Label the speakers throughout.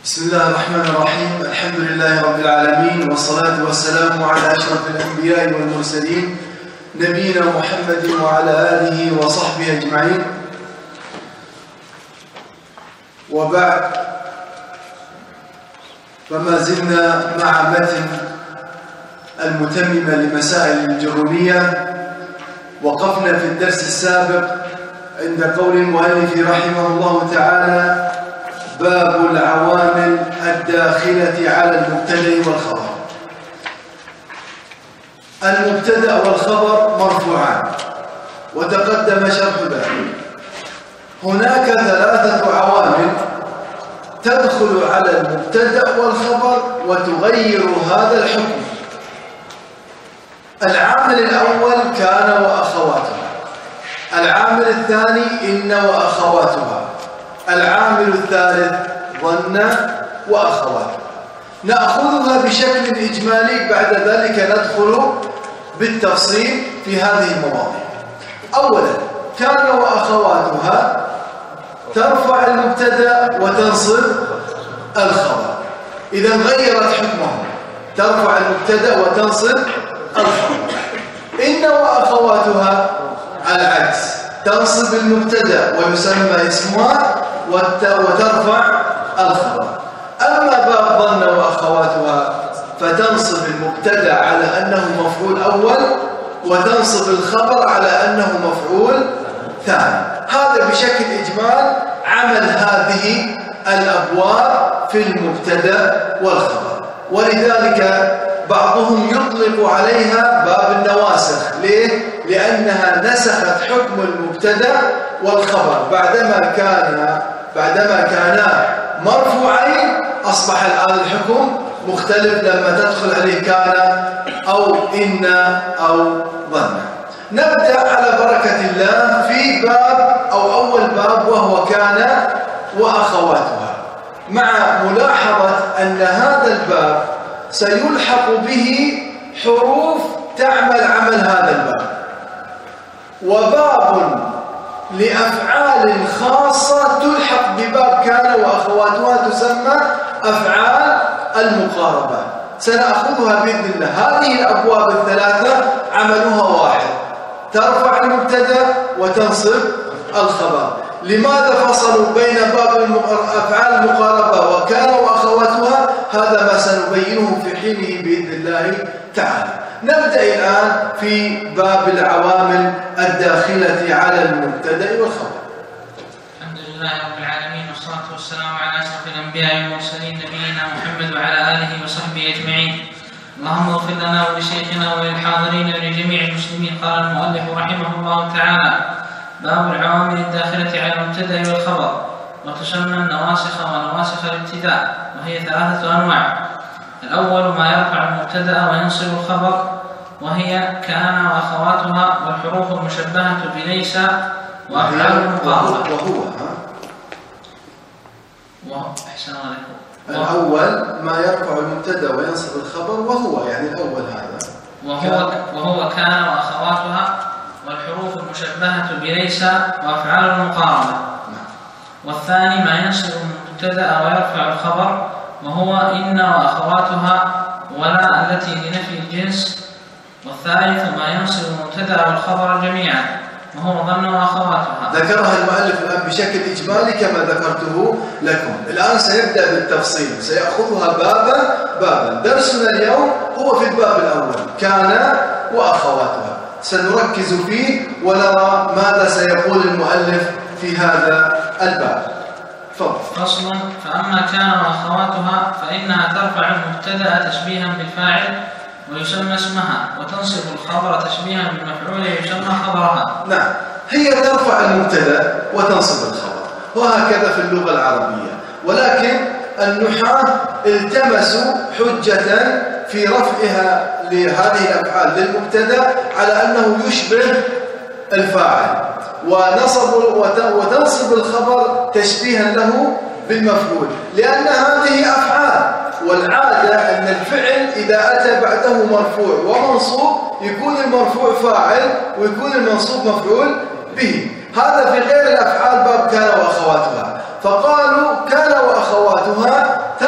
Speaker 1: بسم الله الرحمن الرحيم. الحمد لله رب العالمين، والصلاة والسلام على أشرف الأنبياء والمرسلين نبينا محمد وعلى آله وصحبه أجمعين. وبعد، فما زلنا مع متن المتممة لمسائل الجرمية. وقفنا في الدرس السابق عند قول المؤلف رحمه الله تعالى: باب العوامل الداخلة على المبتدأ والخبر. المبتدأ والخبر مرفوعان، وتقدم شرح ذلك. هناك ثلاثة عوامل تدخل على المبتدأ والخبر وتغير هذا الحكم. العامل الأول كان وأخواتها، العامل الثاني إن وأخواتها، العامل الثالث ظن وأخواتها. نأخذها بشكل إجمالي، بعد ذلك ندخل بالتفصيل في هذه المواضيع. أولا، كان وأخواتها ترفع المبتدأ وتنصب الخبر. إذا غيرت حكمه، ترفع المبتدأ وتنصب الخبر. إن وأخواتها العكس، تنصب المبتدأ ويسمى اسمها وترفع الخبر. أما باب ظن وأخواتها فتنصب المبتدأ على أنه مفعول أول وتنصب الخبر على أنه مفعول ثاني. هذا بشكل إجمال عمل هذه الأبواب في المبتدأ والخبر. ولذلك بعضهم يطلق عليها باب النواسخ. ليه؟ لأنها نسخت حكم المبتدأ والخبر. بعدما كانا مرفوعين أصبح الآن الحكم مختلف لما تدخل عليه كان أو إن أو ظن. نبدأ على بركة الله في باب أو أول باب، وهو كان وأخواتها، مع ملاحظة أن هذا الباب سيلحق به حروف تعمل عمل هذا الباب، وباب لأفعال خاصة تلحق بباب كان وأخواتها تسمى أفعال المقاربة. سنأخذها بإذن الله. هذه الأبواب الثلاثة عملها واحد، ترفع المبتدأ وتنصب الخبر. لماذا فصلوا بين باب أفعال المقاربة وكان وأخواتها؟ هذا ما سنبينه في حينه بإذن الله تعالى. نبدأ الآن في باب العوامل الداخلة على المبتدأ والخبر.
Speaker 2: الحمد لله رب العالمين، والصلاة والسلام على أشرف الأنبياء والمرسلين نبينا محمد وعلى آله وصحبه أجمعين. اللهم اغفر لنا ولشيخنا وللحاضرين ولجميع المسلمين. قال المؤلف رحمه الله تعالى: باب العوامل الداخلة على المبتدأ والخبر. وتسمى النواسخ ونواسخ الابتداء، وهي ثلاثة أنواع. الأول ما يرفع المبتدأ وينصب الخبر، وهي كان وأخواتها والحروف المشبهة بليس وأفعال المقاربة. أحسن عليكم.
Speaker 1: الأول ما يرفع المبتدأ وينصب الخبر، وهو يعني الأول هذا
Speaker 2: وهو كان وأخواتها والحروف المشبهة بليس وأفعال المقاربة. والثاني ما ينصب المبتدأ ويرفع الخبر، وهو إن وأخواتها ولا التي لنفي الجنس. والثالث ما ينصب المبتدأ والخبر جميعا، وهو ظن وأخواتها. ذكرها المؤلف الآن بشكل إجمالي كما ذكرته لكم. الآن سيبدأ بالتفصيل، سيأخذها بابا. درسنا اليوم هو في الباب الأول، كان وأخواتها. سنركز فيه ونرى ماذا سيقول المؤلف في هذا الباب. فصل: فأما كان وأخواتها فإنها ترفع المبتدأ تشبيها بالفاعل ويسمى اسمها، وتنصب الخبر تشبيها بالمفعول يسمى خبرها.
Speaker 1: نعم، هي ترفع المبتدأ وتنصب الخبر، وهكذا في اللغة العربية. ولكن النحاة التمسوا حجة في رفعها لهذه الأفعال للمبتدأ على أنه يشبه الفاعل، وتنصب الخبر تشبيها له بالمفعول، لأن هذه أفعال. والعادة أن الفعل إذا أتى بعده مرفوع ومنصوب يكون المرفوع فاعل ويكون المنصوب مفعول به. هذا في غير الأفعال باب كان وأخواتها. فقالوا كان وأخواتها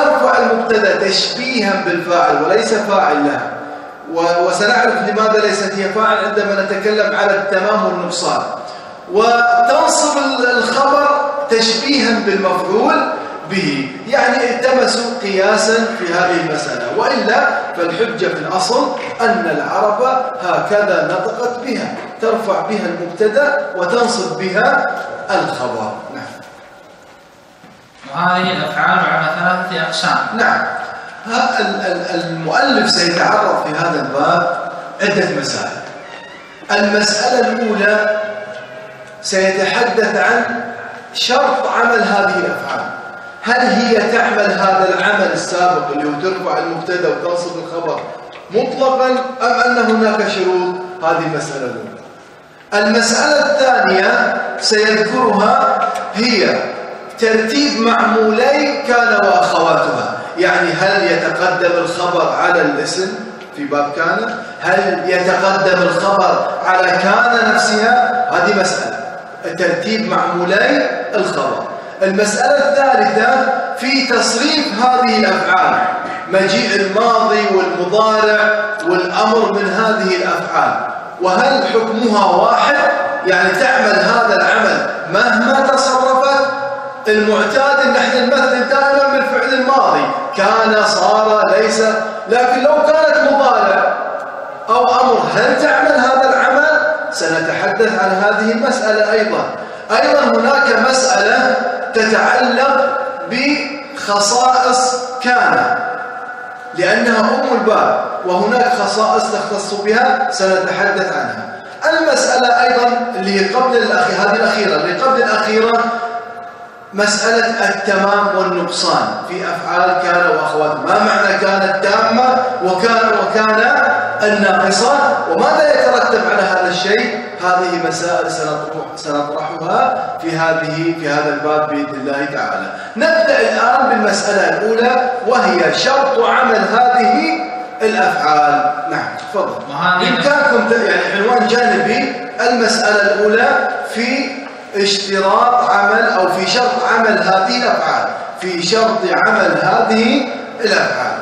Speaker 1: المبتدا تشبيها بالفاعل وليس فاعل لها، وسنعرف لماذا ليست هي فاعل عندما نتكلم على التمام والنقصان، وتنصب الخبر تشبيها بالمفعول به، يعني التمسوا قياسا في هذه المسألة. وإلا فالحجة في الأصل أن العرب هكذا نطقت بها، ترفع بها المبتدا وتنصب بها الخبر. نعم.
Speaker 2: وهذه الأفعال على 3 أقسام.
Speaker 1: نعم. المؤلف سيتعرض في هذا الباب عدة مسائل. المسألة الأولى سيتحدث عن شرط عمل هذه الأفعال، هل هي تعمل هذا العمل السابق اللي هو ترفع المبتدا وتنصب الخبر مطلقا أم أن هناك شروط؟ هذه المسألة الأولى. المسألة الثانية سيذكرها هي ترتيب معمولي كان وأخواتها، يعني هل يتقدم الخبر على الاسم في باب كان؟ هل يتقدم الخبر على كان نفسها؟ هذه مسألة ترتيب معمولي الخبر. المسألة الثالثة في تصريف هذه الأفعال، مجيء الماضي والمضارع والأمر من هذه الأفعال، وهل حكمها واحد؟ يعني تعمل هذا العمل مهما تصرفت. المعتاد ان احنا نمثل دائما بالفعل الماضي، كان، صار، ليس، لكن لو كانت مضارع او امر هل تعمل هذا العمل؟ سنتحدث عن هذه المسألة ايضا هناك مسألة تتعلق بخصائص كان لانها ام الباب، وهناك خصائص تختص بها سنتحدث عنها. المسألة ايضا اللي هي قبل الاخيرة، هذه الاخيرة اللي قبل الاخيرة، مسألة التمام والنقصان في أفعال كان وأخواتها. ما معنى كانت تامة وكان الناقصة، وماذا يترتب على هذا الشيء؟ هذه مسائل سنطرحها في هذا الباب بإذن الله تعالى. نبدأ الآن بالمسألة الأولى وهي شرط عمل هذه الأفعال. نعم تفضل. بإمكانكم يعني عنوان جانبي المسألة الأولى في اشتراط عمل أو في شرط عمل هذه الأفعال، في شرط عمل هذه الأفعال.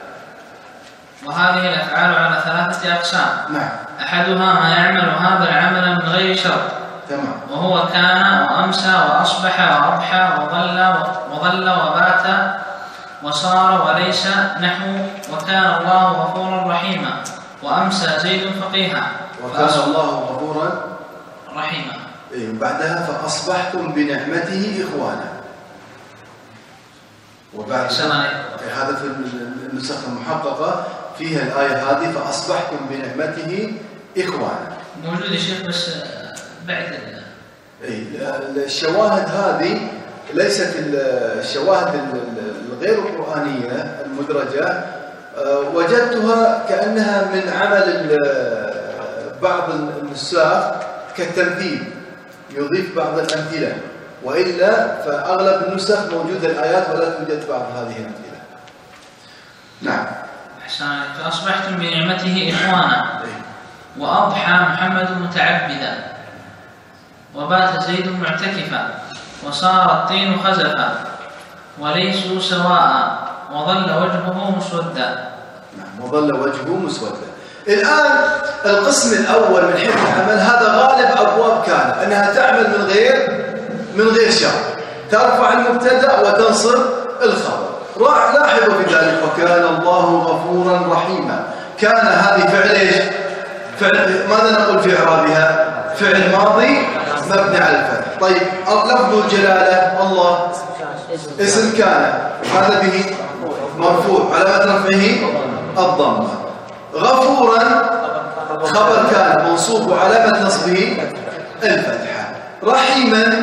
Speaker 2: وهذه الأفعال على 3 أقسام.
Speaker 1: نعم.
Speaker 2: أحدها ما يعمل هذا العمل من غير شرط.
Speaker 1: تمام.
Speaker 2: وهو كان وأمسى وأصبح وأضحى وظل وبات وصار وليس، نحو وكان الله غفورا رحيما وأمسى زيد فقيها.
Speaker 1: وكان الله غفورا
Speaker 2: رحيما.
Speaker 1: بعدها فأصبحتم بنعمته إخوانا. وبعد هذا في النسخ المحققة فيها الآية هذه فأصبحتم بنعمته إخوانا.
Speaker 2: موجود يا شيخ بس بعد
Speaker 1: الشواهد هذه ليست الشواهد الغير القرآنية المدرجة، وجدتها كأنها من عمل بعض النساخ كالتمثيل، يضيف بعض الأمثلة، وإلا فأغلب النسخ موجودة الآيات ولا توجد بعض هذه الأمثلة. نعم.
Speaker 2: أحسن. فأصبحتم بنعمته إخوانا. وأضحى محمد متعبدا وبات زيد معتكفا وصار الطين خزفا وليسوا سواء وظل وجهه مسودا.
Speaker 1: نعم. وظل وجهه مسودا. الآن القسم الأول من حيث العمل هذا غالب أبواب كان أنها تعمل من غير شرط، ترفع المبتدأ وتنصب الخبر. لاحظوا في ذلك وكان الله غفورا رحيما. كان هذه فعل ايش؟ فعل ماذا نقول في إعرابها؟ فعل ماضي مبني على الفتح. طيب لفظ الجلالة الله اسم كان، هذا به مرفوع علامة رفعه الضمة. غفورا خبر كان منصوب وعلامة نصبه الفتحة. رحيما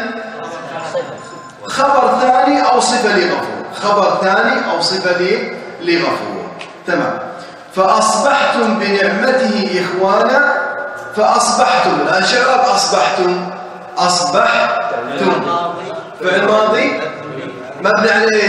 Speaker 1: خبر ثاني أو صفة لغفور، خبر ثاني أو صفة لغفور. تمام. فأصبحتم بنعمته إخوانا. فأصبحتم الآن شعرب أصبحتم فعل ماضي مبني على ايش؟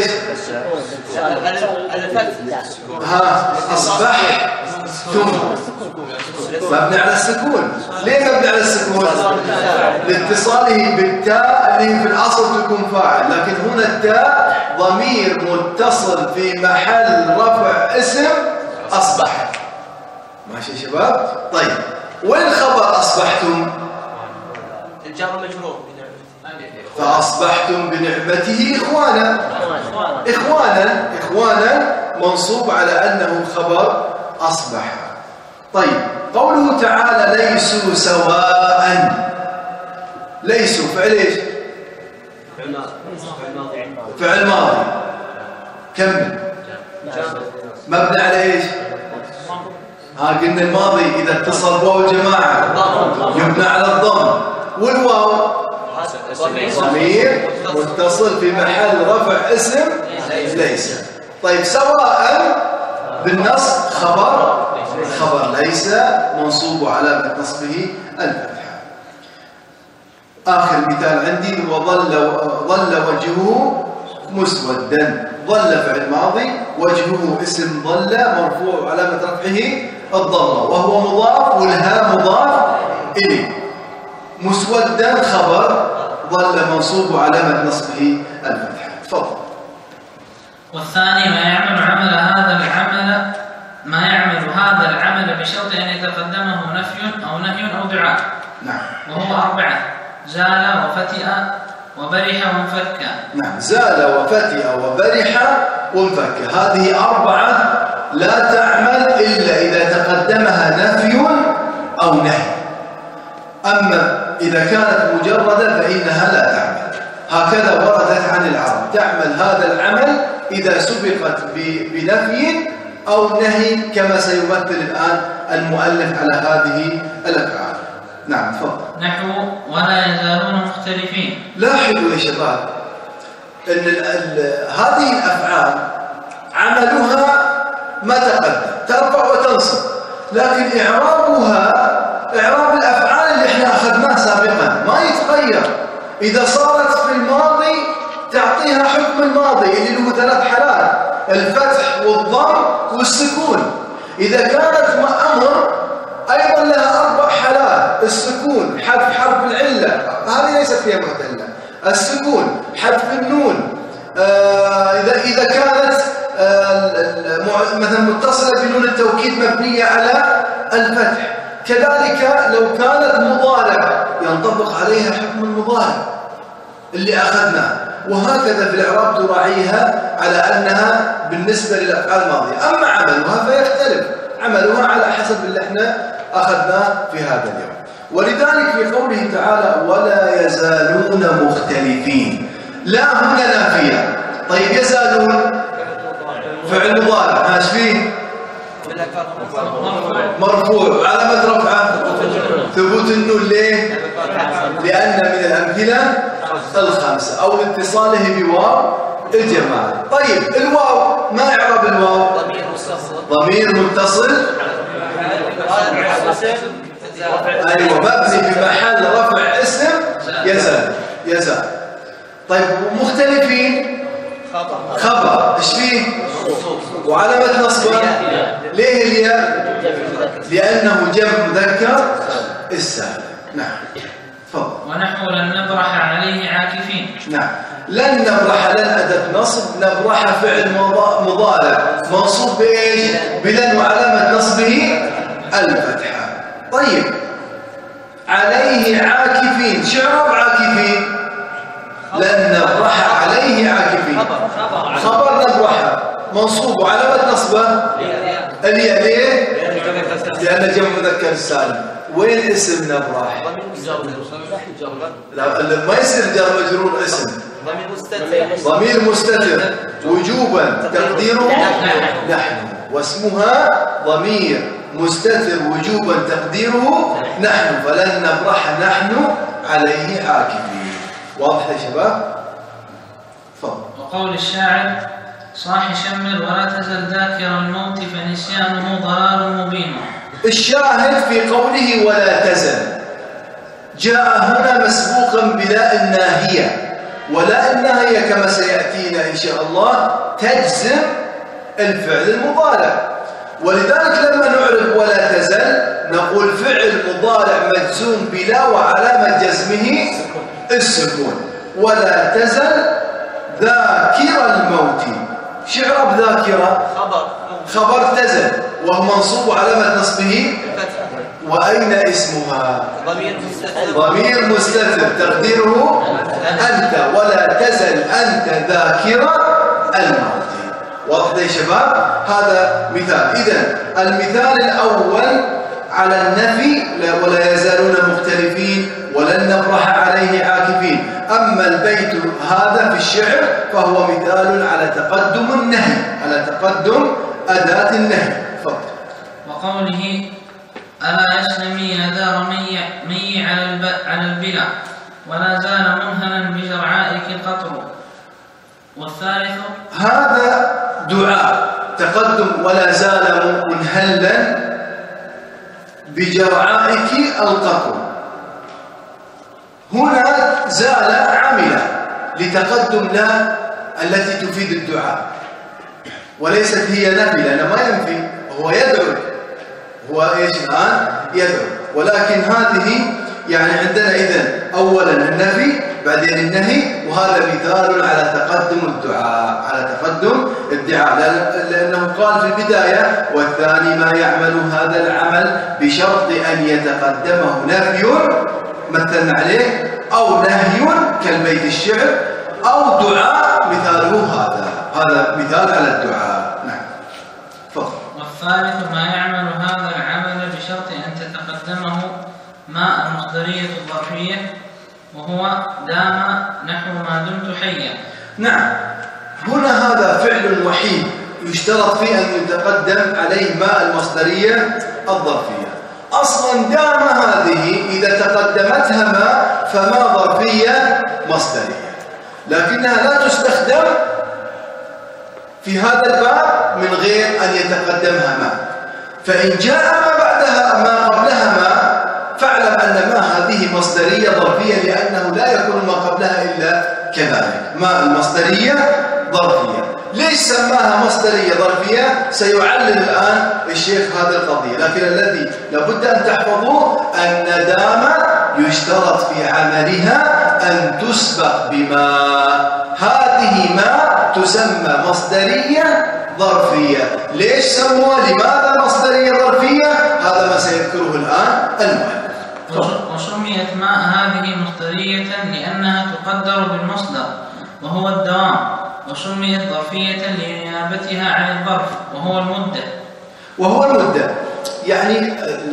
Speaker 1: أصبحتم مبني على السكون. ليه مبني على السكون؟ لاتصاله بالتاء اللي في الأصل تكون فاعل، لكن هنا التاء ضمير متصل في محل رفع اسم أصبح. ماشي يا شباب؟ طيب وين خبر أصبحتم؟
Speaker 3: الجار مجرور
Speaker 1: فأصبحتم بنعمته إخوانا. إخوانا منصوب على أنه خبر أصبح. طيب قوله تعالى ليسوا سواء، ليسوا فعل ايش؟ فعل ماضي. كمل. مبني على ايش؟ قلنا الماضي إذا اتصل بواو الجماعة يبنى على الضم، والواو ضمير متصل في محل رفع اسم ليس. طيب سواء بالنصب خبر ليس منصوب علامة نصبه الفتحة. آخر مثال عندي ظل وجهه مسودا. ظل فعل ماضي، وجهه اسم ظل مرفوع علامة رفعه الضمة وهو مضاف والهاء مضاف إليه. مسودا خبر، ظل منصوب علامة نصبه الفتحة. تفضل.
Speaker 2: والثاني ما يعمل هذا العمل بشرط أن يتقدمه نفي أو دعاء.
Speaker 1: نعم.
Speaker 2: وهو 4: زال وفتئ وبرح وانفك.
Speaker 1: نعم، زال وفتئ وبرح وانفك، هذه 4 لا تعمل إلا إذا تقدمها نفي أو نهي. أما إذا كانت مجردة فإنها لا تعمل. هكذا وردت عن العرب، تعمل هذا العمل إذا سبقت بنفي أو نهي، كما سيمثل الآن المؤلف على هذه الأفعال. نعم تفضل.
Speaker 2: نحو ولا يزالون مختلفين.
Speaker 1: لاحظوا يا شباب أن هذه الأفعال عملها ما تقدم، ترفع وتنصب، لكن إعرابها إعراب الأفعال اللي احنا أخذناه سابقا ما يتغير. إذا صارت في الماضي تعطيها حكم الماضي اللي له 3 حالات: الفتح والضم والسكون. إذا كانت أمر أيضا لها 4 حالات: السكون، حذف حرف العلة، هذه ليست فيها معتلة، السكون، حذف النون، إذا كانت مثلا متصلة بنون التوكيد مبنية على الفتح. كذلك لو كانت مضارع ينطبق عليها حكم المضارع اللي أخذناه، وهكذا في الإعراب تراعيها على أنها بالنسبة للأفعال الماضية. أما عملها فيختلف، عملها على حسب اللي احنا أخذناه في هذا اليوم. ولذلك في قوله تعالى ولا يزالون مختلفين، لا هنا نافية. طيب يزالون فعل مضارع، ايش فيه؟ مرفوع، علامة رفعه ثبوت النون. ليه؟ لأن من الأمثلة الخمسة أو اتصاله بواو الجماعة. طيب الواو، ما إعراب الواو؟ ضمير متصل أيوة مبني في محل رفع اسم يزال. طيب مختلفين خبر، ايش فيه؟ وعلامة نصبه ليه الياء؟ لأنه جمع مذكر السالم. نعم تفضل.
Speaker 2: ونحو لن نبرح عليه عاكفين.
Speaker 1: نعم، لن نبرح، لن أداة نصب، نبرح فعل مضارع منصوب بإيش؟ بلن، وعلامة نصبه الفتحة. طيب عليه عاكفين، شعب عاكفين، لن نبرح عليه عاكفين، خبر نبرح منصوب وعلامة نصبه الياء. ليه؟ لأن جمع مذكر السالم. وين اسم نبرح؟ لا ما يصير جار مجرور اسم، ضمير مستتر وجوبا تقديره نحن، واسمها ضمير مستتر وجوبا تقديره نحن، فلن نبرح نحن عليه عاكفين. واضح يا شباب؟ تفضل.
Speaker 2: وقول الشاعر صاح شمر ولا تزل ذاكر الموت فنسيانه ضلال مبين. الشاهد في قوله ولا تزل جاء هنا مسبوقا بلاء الناهية، ولاء الناهية كما سيأتينا إن شاء الله تجزم الفعل المضارع. ولذلك لما نعرف ولا تزل نقول فعل مضارع مجزوم بلا وعلامة جزمه السكون. ولا تزل
Speaker 1: ذاكر الموت. شعر بذاكرة خبر تزل وهو منصوب علامة نصبه وأين اسمها؟ ضمير مستتر تقديره أنت، ولا تزل أنت ذاكر الموت. واضح يا شباب؟ هذا مثال. إذن المثال الأول على النفي ولا يزالون مختلفين ولن نبرح عليه عاكفين. أما البيت هذا في الشعر فهو مثال على تقدم النهي، على تقدم أداة النهي. فضل.
Speaker 2: وقوله ألا يسلمين دار مي على البلا ولا زال منهلا بجرعائك القطر. والثالث
Speaker 1: هذا دعاء تقدم ولا زال منهلا بجرعائك القطر. هنا زال عاملة لتقدم لا التي تفيد الدعاء وليست هي نفي، لأنه ما ينفي، هو يدعو، هو ايش الآن يدعو. ولكن هذه يعني عندنا إذن أولا النفي بعدين النهي، وهذا مثال على تقدم الدعاء، على تقدم الدعاء، لأنه قال في البداية والثاني ما يعمل هذا العمل بشرط أن يتقدمه نفي مثلنا عليه أو نهي كالبيت الشعر أو دعاء مثاله هذا مثال على الدعاء. نعم. فضل.
Speaker 2: والثالث ما يعمل هذا العمل بشرط أن تتقدمه ما المصدرية الظرفية وهو دام نحو ما دمت حيا.
Speaker 1: نعم. هنا هذا فعل وحيد يشترط فيه أن يتقدم عليه ما المصدرية الظرفية. أصلا دام هذه إذا تقدمتها ما فما ظرفية مصدرية، لكنها لا تستخدم في هذا الباب من غير أن يتقدمها ما. فإن جاء ما بعدها ما قبلها ما فاعلم أن ما هذه مصدرية ظرفية، لأنه لا يكون ما قبلها إلا كذلك. ما المصدرية ظرفية. ليش سماها مصدرية ظرفية؟ سيعلل الآن الشيخ هذه القضية، لكن الذي لابد أن تحفظوه أن دام يشترط في عملها أن تسبق بما. هذه ما تسمى مصدرية ظرفية. ليش سموها؟ لماذا مصدرية ظرفية؟ هذا ما سيذكره الآن المؤلف.
Speaker 2: وسميت ماء هذه مصدرية لأنها تقدر بالمصدر وهو الدوام، وسميت ظرفية لنيابتها عن الظرف وهو المدة. يعني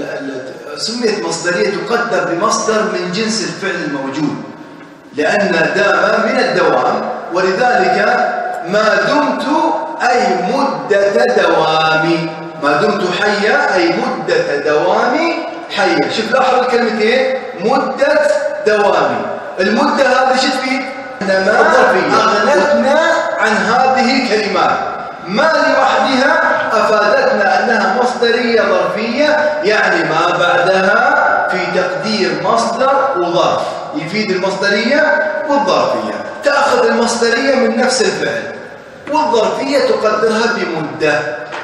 Speaker 2: سميت مصدرية تقدر بمصدر من جنس الفعل الموجود، لأن دام من الدوام، ولذلك ما دمت أي مدة دوامي. ما دمت حيا أي مدة دوامي حيا. شوف لاحظ الكلمتين مدة دوامي. المدة هذا شو فيه؟ إنما أغنتنا عن هذه الكلمات. ما لوحدها أفادتنا أنها مصدرية ظرفية، يعني ما بعدها في تقدير مصدر وظرف يفيد المصدرية والظرفية. تأخذ المصدرية من نفس الفعل والظرفية تقدرها بمدة.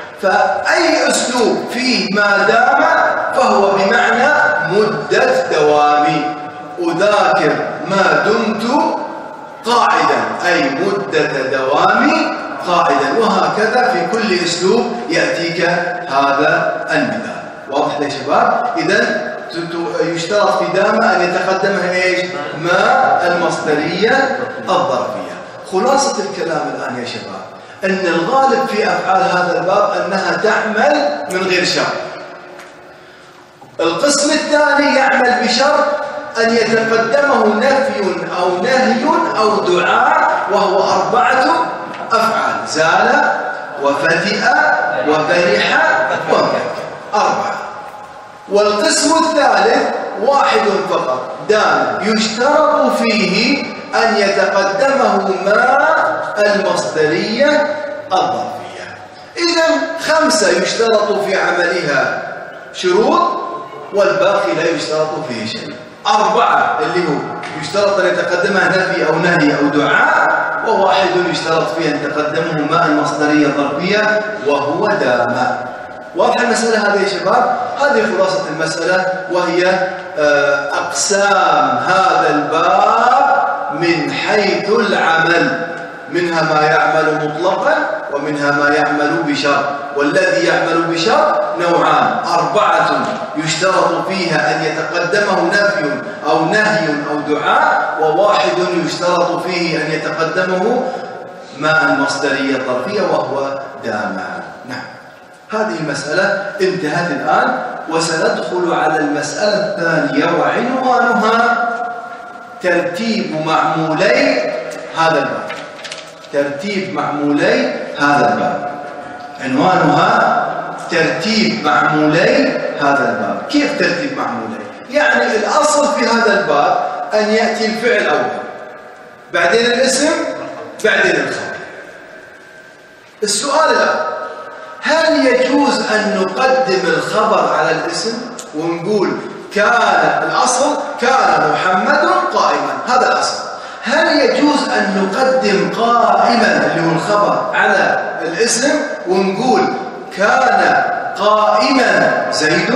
Speaker 2: فأي أسلوب فيه ما دام فهو بمعنى مدة دوامي. أذاكر ما دمت قاعدا أي مدة دوامي قاعدا. وهكذا في كل أسلوب يأتيك هذا المثال. واضح يا شباب؟ إذن يشترط في دام أن يتقدمها إيش؟ ما المصدرية الظرفية. خلاصة الكلام الآن يا شباب أن الغالب في أفعال هذا الباب أنها تعمل من غير شرط. القسم الثاني يعمل بشرط أن يتقدمه نفي أو نهي أو دعاء، وهو 4 أفعال: زال وفتئ وفرح ومكك. 4. والقسم الثالث 1 فقط، دام يشترط فيه أن يتقدمه ما المصدرية الظرفية. إذن 5 يشترط في عملها شروط والباقي لا يشترط فيه شيء. 4 اللي هو يشترط أن يتقدمها نفي أو نهي أو دعاء، و1 يشترط فيه أن يتقدمه ما المصدرية الظرفية وهو دام. واضح المسألة هذه يا شباب؟ هذه خلاصة المسألة، وهي أقسام هذا الباب من حيث العمل.
Speaker 1: منها ما يعمل مطلقا ومنها ما يعمل بشرط، والذي يعمل بشرط نوعان: 4 يشترط فيها أن يتقدمه نفي أو نهي أو دعاء، و1 يشترط فيه أن يتقدمه ما المصدرية الظرفية وهو دام. نعم، هذه المسألة انتهت الآن، وسندخل على المسألة الثانية وعنوانها ترتيب معمولي هذا الباب. ترتيب معمولي هذا الباب، عنوانها ترتيب معمولي هذا الباب. كيف ترتيب معمولي؟ يعني الأصل في هذا الباب أن يأتي الفعل أول، بعدين الاسم، بعدين الخبر. السؤال الآن: هل يجوز أن نقدم الخبر على الاسم ونقول كان الأصل كان محمد قائما، هذا الأصل. هل يجوز أن نقدم قائما اللي هو الخبر على الاسم ونقول كان قائما زيد؟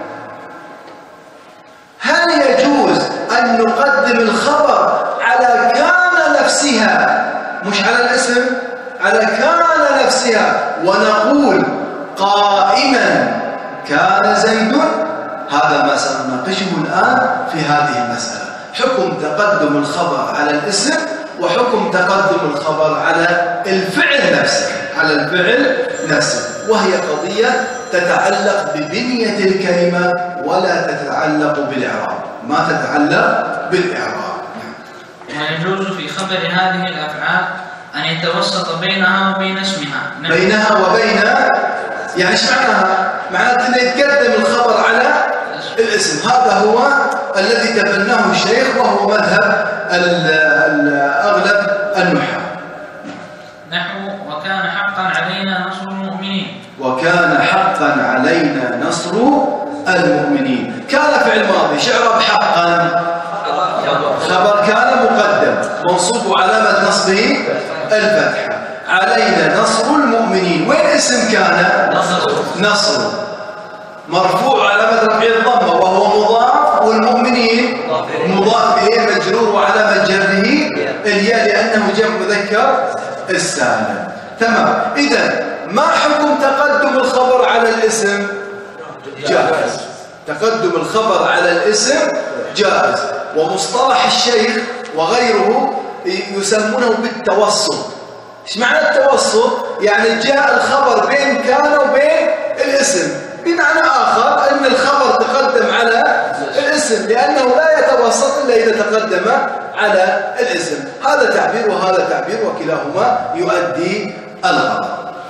Speaker 1: هل يجوز أن نقدم الخبر على كان نفسها، مش على الاسم، على كان نفسها، ونقول قائما كان زيد؟ هذا ما سنناقشه الآن في هذه المسألة: حكم تقدم الخبر على الاسم وحكم تقدم الخبر على الفعل نفسه، على الفعل نفسه، وهي قضية تتعلق ببنية الكلمة ولا تتعلق بالإعراب، ما تتعلق بالإعراب.
Speaker 2: ويجوز في خبر هذه الأفعال أن يتوسط بينها وبين اسمها.
Speaker 1: بينها وبين، يعني ايش معناها؟ معناته أنه يتقدم الخبر على الاسم. هذا هو الذي تبناه الشيخ وهو مذهب أغلب النحاة.
Speaker 2: نحو: وكان حقا علينا نصر المؤمنين.
Speaker 1: وكان حقا علينا نصر المؤمنين. كان فعل ماضي، شعر حقا، خبر كان مقدم منصوب علامة نصبه الفتحة. علينا نصر المؤمنين. وين اسم كان؟ نصر مرفوع علامة رفعه الضمة وهو مضاف، والمؤمنين مضاف إليه مجرور وعلامة جره الياء لأنه جمع مذكر السالم. تمام. إذن ما حكم تقدم الخبر على الاسم؟ جائز. تقدم الخبر على الاسم جائز. ومصطلح الشيخ وغيره يسمونه بالتوسط. ايش معنى التوسط؟ يعني جاء الخبر بين كان وبين الاسم. بمعنى آخر أن الخبر تقدم على الاسم لأنه لا يتوسط إلا إذا تقدم على الاسم. هذا تعبير وهذا تعبير، وكلاهما يؤدي الغرض.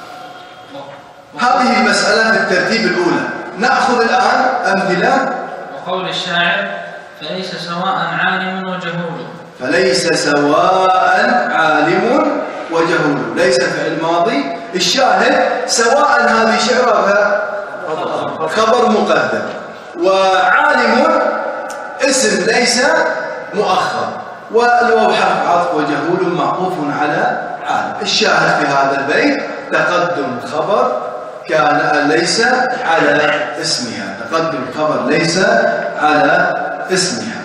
Speaker 1: هذه المسألة في الترتيب الأولى. نأخذ الآن أمثلة.
Speaker 2: وقول الشاعر: فليس سواء عالم وجهول.
Speaker 1: فليس سواء عالم وجهول. ليس فعل ماضي. الشاهد سواء هذه شعرها خبر مقدم، وعالم اسم ليس مؤخر، والواو حرف عطف، وجهول معطوف على عالم. الشاهد في هذا البيت تقدم خبر كان ليس على اسمها، تقدم خبر ليس على اسمها.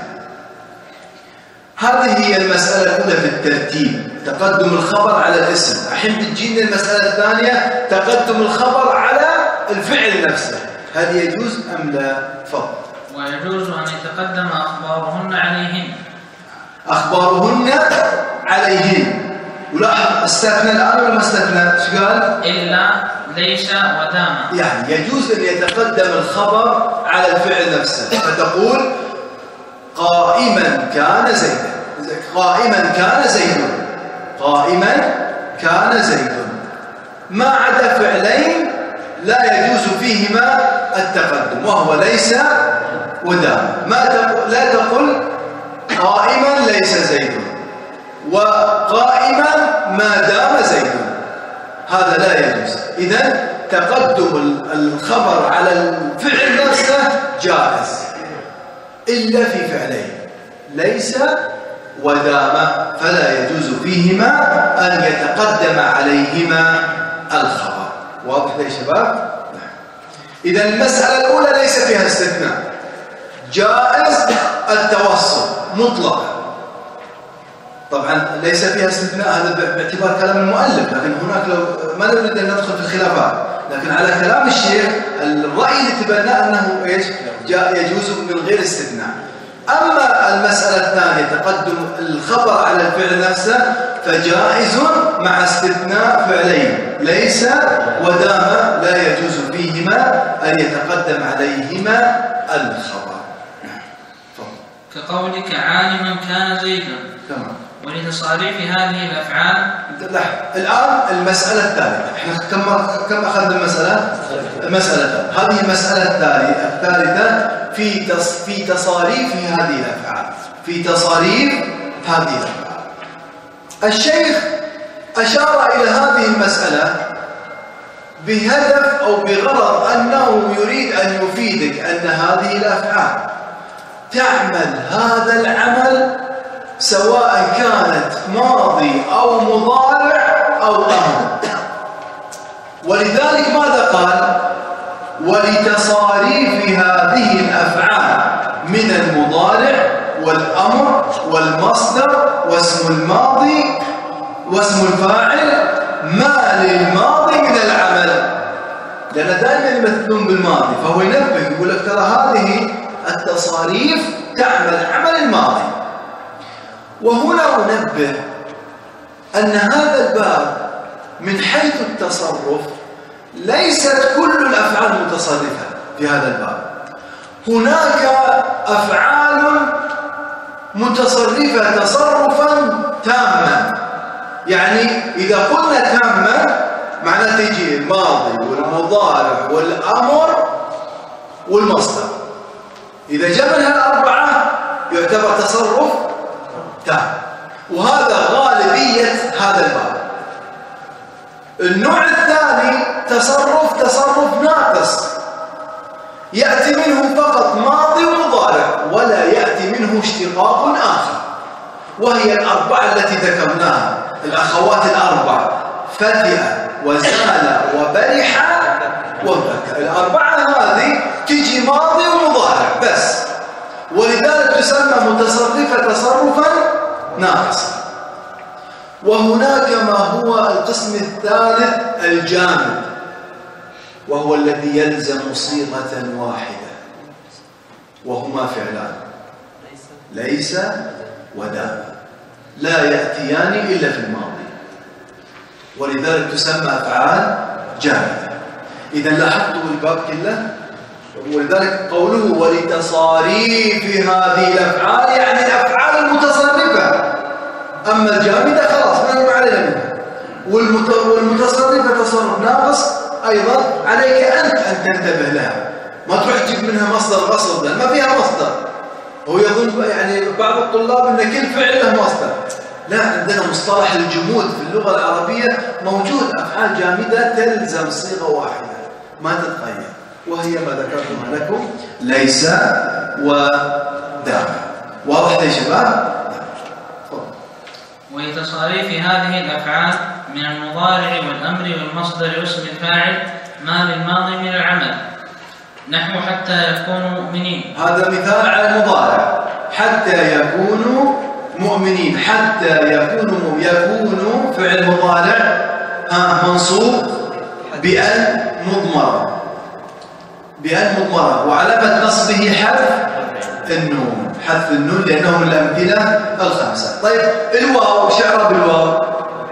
Speaker 1: هذه هي المسألة الأولى في الترتيب، تقدم الخبر على الاسم. الحين بتجينا المسألة الثانية، تقدم الخبر على الفعل نفسه. هل يجوز أم لا؟ تفضل.
Speaker 2: ويجوز أن يتقدم أخبارهن عليهن.
Speaker 1: أخبارهن عليهن. ولاحظ استثنى الآن ولا ما استثنى؟ ايش قال؟
Speaker 2: إلا ليس ودام.
Speaker 1: يعني يجوز أن يتقدم الخبر على الفعل نفسه، فتقول قائما كان زيد، قائما كان زيد، قائما كان زيد. ما عدا فعلين لا يجوز فيهما التقدم، وهو ليس ودام. لا تقل قائما ليس زيد، وقائما ما دام زيد، هذا لا يجوز. إذن تقدم الخبر على الفعل نفسه جائز إلا في فعلين: ليس ودام، فلا يجوز فيهما أن يتقدم عليهما الخبر. واضح يا شباب؟ إذن المسألة الأولى ليس فيها استثناء، جائز التوسط مطلقا. طبعا ليس فيها استثناء، هذا باعتبار كلام المؤلف، لكن هناك لو ما نريد أن ندخل في الخلافات، لكن على كلام الشيخ الرأي اللي تبناه أنه إيش يجوز من غير استثناء. أما المسألة الثانية تقدم الخبر على الفعل نفسه فجائز مع استثناء فعلين ليس ودام لا يجوز فيهما أن يتقدم عليهما الخبر.
Speaker 2: كقولك عالما كان زيدا.
Speaker 1: تمام.
Speaker 2: ولتصاريف هذه الأفعال.
Speaker 1: الآن المسألة الثالثة، احنا كم أخذنا المسألة؟ المسألة هذه المسألة الثالثة في تصاريف هذه الأفعال، في تصاريف هذه الأفعال. الشيخ أشار إلى هذه المسألة بهدف أو بغرض أنه يريد أن يفيدك أن هذه الأفعال تعمل هذا العمل سواء كانت ماضي أو مضارع أو أمر. ولذلك ماذا قال؟ ولتصاريف هذه الأفعال من المضارع والأمر والمصدر واسم الماضي واسم الفاعل ما للماضي من العمل، لأن دائما يمثلون بالماضي، فهو ينبه يقول لك ترى هذه التصاريف تعمل عمل الماضي. وهنا ننبه أن هذا الباب من حيث التصرف ليست كل الأفعال متصرفة في هذا الباب، هناك أفعال متصرفة تصرفا تاما. يعني إذا قلنا تاما معناه تيجي الماضي والمضارع والأمر والمصدر، إذا جمعها الأربعة يعتبر تصرف تام، وهذا غالبية هذا الباب. النوع الثاني تصرف ناقص، يأتي منه فقط ماضي ومضارع ولا يأتي منه اشتقاق آخر، وهي الأربعة التي ذكرناها، الأخوات الأربع فتئ وزال وبرح وانفك. الأربعة هذه تجي ماضي ومضارع بس، ولذلك تسمى متصرفة تصرفا ناقصا. وهناك ما هو القسم الثالث الجامد، وهو الذي يلزم صيغة واحدة، وهما فعلان ليس ودام، لا يأتيان إلا في الماضي، ولذلك تسمى أفعال جامدة. إذا لاحظتوا الباب كله، ولذلك قوله ولتصاريف هذه الأفعال يعني الأفعال المتصرفة، أما الجامدة خلاص ما علينا منها، والمتصرفة تصرف ناقص أيضا عليك أنت أن تنتبه لها، ما تروح تجيب منها مصدر غصب، ما فيها مصدر. هو يظن يعني بعض الطلاب أن كل فعل له مصدر، لا، عندنا مصطلح الجمود في اللغة العربية موجود، أفعال جامدة تلزم صيغة واحدة ما تتغير، وهي ما ذكرتها لكم ليس ودام. واضح يا شباب؟
Speaker 2: ولتصاريف هذه الأفعال من المضارع والأمر والمصدر واسم الفاعل ما للماضي من العمل، نحو حتى يكونوا مؤمنين.
Speaker 1: هذا مثال على المضارع، حتى يكونوا مؤمنين. حتى يكونوا فعل مضارع منصوب بأن مضمرة، وعلامة نصبه حذف النون، لأنه من الأمثلة الخمسة. طيب الواو، شعر بالواو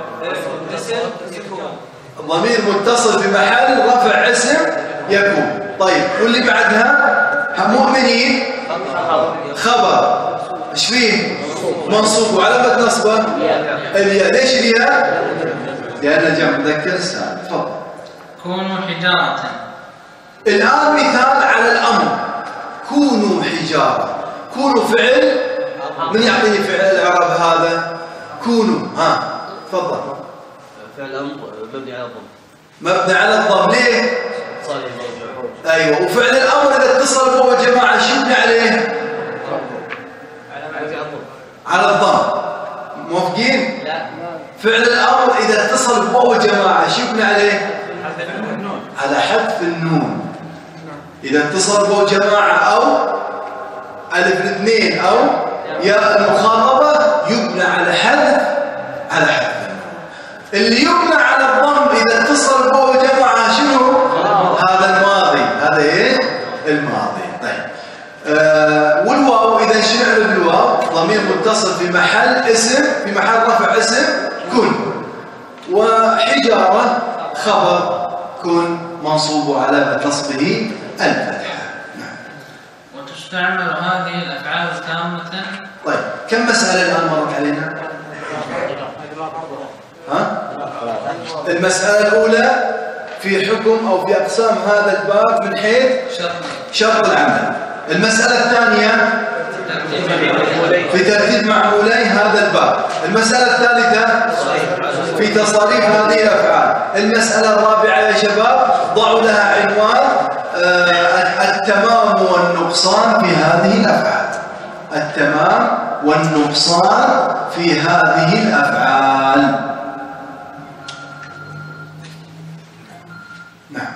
Speaker 1: ضمير متصل في محل رفع اسم يكون. طيب واللي بعدها مؤمنين خبر، ايش فيه؟ منصوب، وعلامة نصبه الياء. ليش الياء؟ لأنه جمع مذكر سالم. تفضل.
Speaker 2: كونوا حجارة.
Speaker 1: الآن مثال على الأمر، كونوا حجارة. كونوا فعل، من يعطيني فعل الإعراب هذا؟ كونوا، تفضل.
Speaker 3: فعل الأمر مبني على الضم.
Speaker 1: مبني على الضم، ليه؟ أيوة. وفعل الأمر إذا اتصل بواو جماعة شو يبني عليه؟ على الضم. موافقين؟
Speaker 3: لا.
Speaker 1: فعل الأمر إذا اتصل بواو جماعة شو يبني عليه؟ على حذف النون. إذا اتصل بواو جماعة أو ألف الاثنين أو ياء المخاطبة يبنى على حذف اللي يبنى على الضم إذا اتصل به وجمعها شنو؟ هذا الماضي. هذا إيه؟ الماضي. طيب والواو إذا شنو بالواو؟ ضمير متصل في محل اسم، في محل رفع اسم كن. وحجارة خبر كن منصوب على نصبه الفتحة. نعم.
Speaker 2: وتستعمل هذه الأفعال تامة.
Speaker 1: طيب كم مسألة الآن مرت علينا؟ ها؟ المسألة الأولى في حكم أو في أقسام هذا الباب من حيث شرط العمل. المسألة الثانية في ترتيب معمولي هذا الباب. المسألة الثالثة في تصاريف هذه الأفعال. المسألة الرابعة يا شباب ضعوا لها عنوان التمام والنقصان في هذه الأفعال. التمام والنقصان في هذه الأفعال. نعم.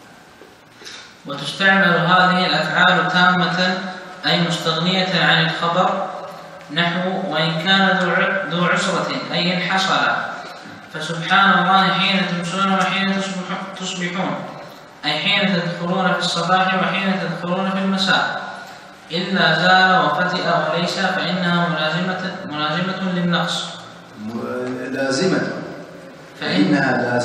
Speaker 2: وتستعمل هذه الأفعال تامة أي مستغنية عن الخبر، نحو وإن كان ذو عسرة أي إن حصل، فسبحان الله حين تمسون وحين تصبحون، أي حين تدخلون في الصباح وحين تدخلون في المساء، إلا زال وفتئ وليس فإنها ملازمة للنقص.
Speaker 1: لازمة. فإنها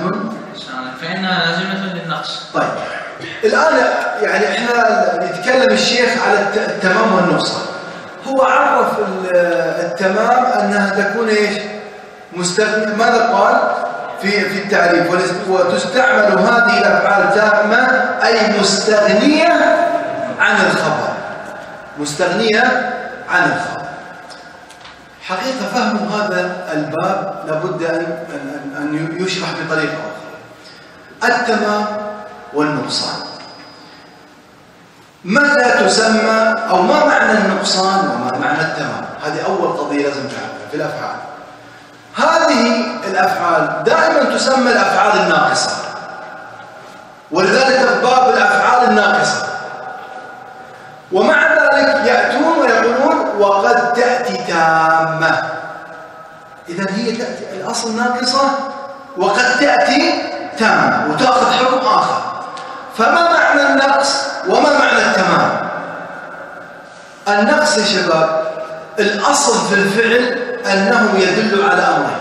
Speaker 1: لازمة
Speaker 2: للنقص.
Speaker 1: طيب الآن يعني احنا نتكلم الشيخ على التمام والنقصان. هو عرف التمام أنها تكون ايش؟ مستغنية. ماذا قال في التعريف؟ وتستعمل هذه الأفعال تامة أي مستغنية عن الخبر. مستغنية عن الخبر. حقيقة فهم هذا الباب لابد أن يشرح بطريقة أخرى. التمام والنقصان متى تسمى أو ما معنى النقصان وما معنى التمام؟ هذه أول قضية لازم تعرفها في الأفعال. هذه الأفعال دائما تسمى الأفعال الناقصة، ولذلك باب الأفعال الناقصة. ومع ذلك يأتون ويقولون وقد تأتي تامة. إذن هي تأتي الأصل ناقصة وقد تأتي تامة وتأخذ حكم آخر. فما معنى النقص وما معنى التمام؟ النقص يا شباب الأصل في الفعل أنه يدل على أمرين،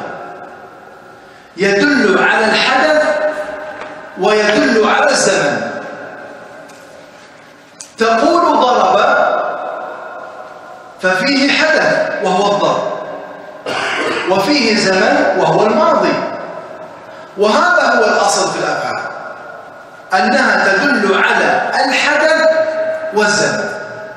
Speaker 1: يدل على الحدث ويدل على الزمن. تقول ضرب ففيه حدث وهو الضرب، وفيه زمن وهو الماضي. وهذا هو الأصل في الأفعال، أنها تدل على الحدث والزمن.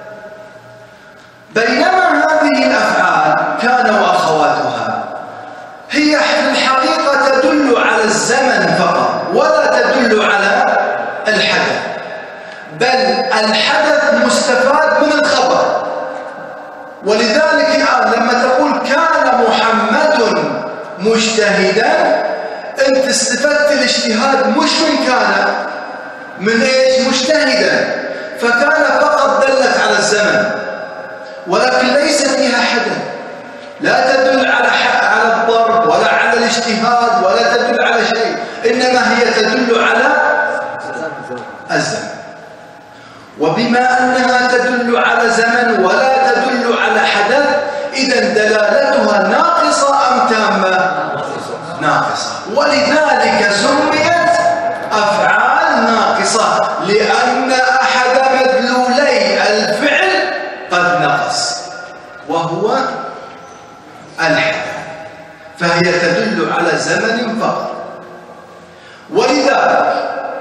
Speaker 1: بينما هذه الأفعال كان وأخواتها هي في الحقيقة تدل على الزمن فقط ولا تدل على الحدث، بل الحدث مستفاد من الخبر. ولذلك الآن لما تقول كان محمد مجتهدا، أنت استفدت الاجتهاد مش من كان، من إيش؟ مجتهدا. فكان فقط دلت على الزمن ولكن ليس فيها حدث، لا تدل على الضرب ولا على الاجتهاد ولا تدل على شيء، إنما هي تدل على الزمن. وبما أنها تدل على زمن ولا تدل على حدث، إذن دلالتها ناقصة أم تامة؟ ناقصة. ولذلك سميت أفعال ناقصة، لأن أحد مدلولي الفعل قد نقص وهو الحدث، فهي تدل على زمن فقط. ولذلك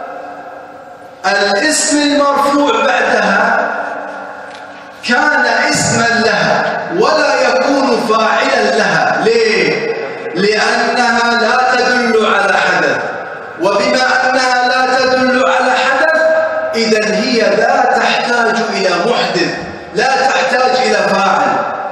Speaker 1: الاسم المرفوع بعدها كان اسما لها ولا يكون فاعلا لها. ليه؟ لأنها لا تدل على حدث، وبما أنها لا تدل على حدث إذن هي لا تحتاج إلى محدث، لا تحتاج إلى فاعل.